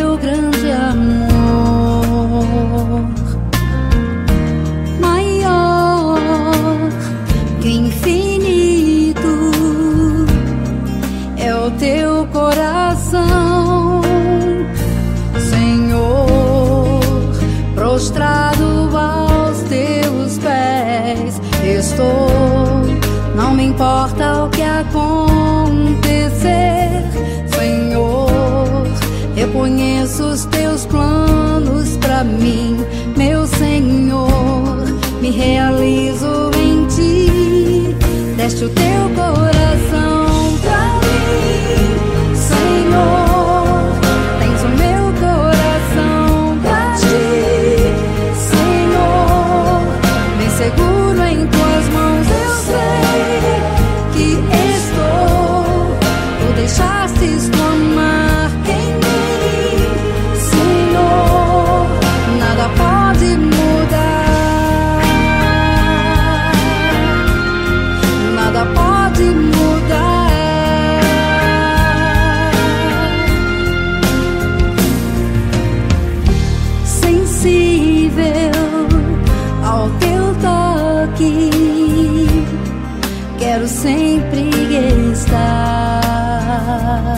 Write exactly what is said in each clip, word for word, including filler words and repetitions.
teu grande amor, maior que infinito é o teu coração, Senhor. Prostrado aos teus pés estou, não me importa o que acontecer, Senhor. Eu conheço os teus planos pra mim, meu Senhor. Me realizo em ti, deste o teu coração pra mim, Senhor. Tens o meu coração pra ti, Senhor. Me seguro em tuas mãos, eu sei que estou. Tu deixastes tua marca em mim, Senhor. Nada pode mudar, nada pode mudar. Sensível ao teu toque, quero sempre estar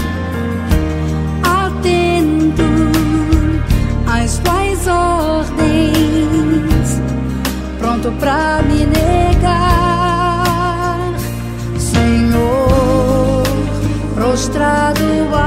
atento às tuas ordens, pronto pra me negar, Senhor. Prostrado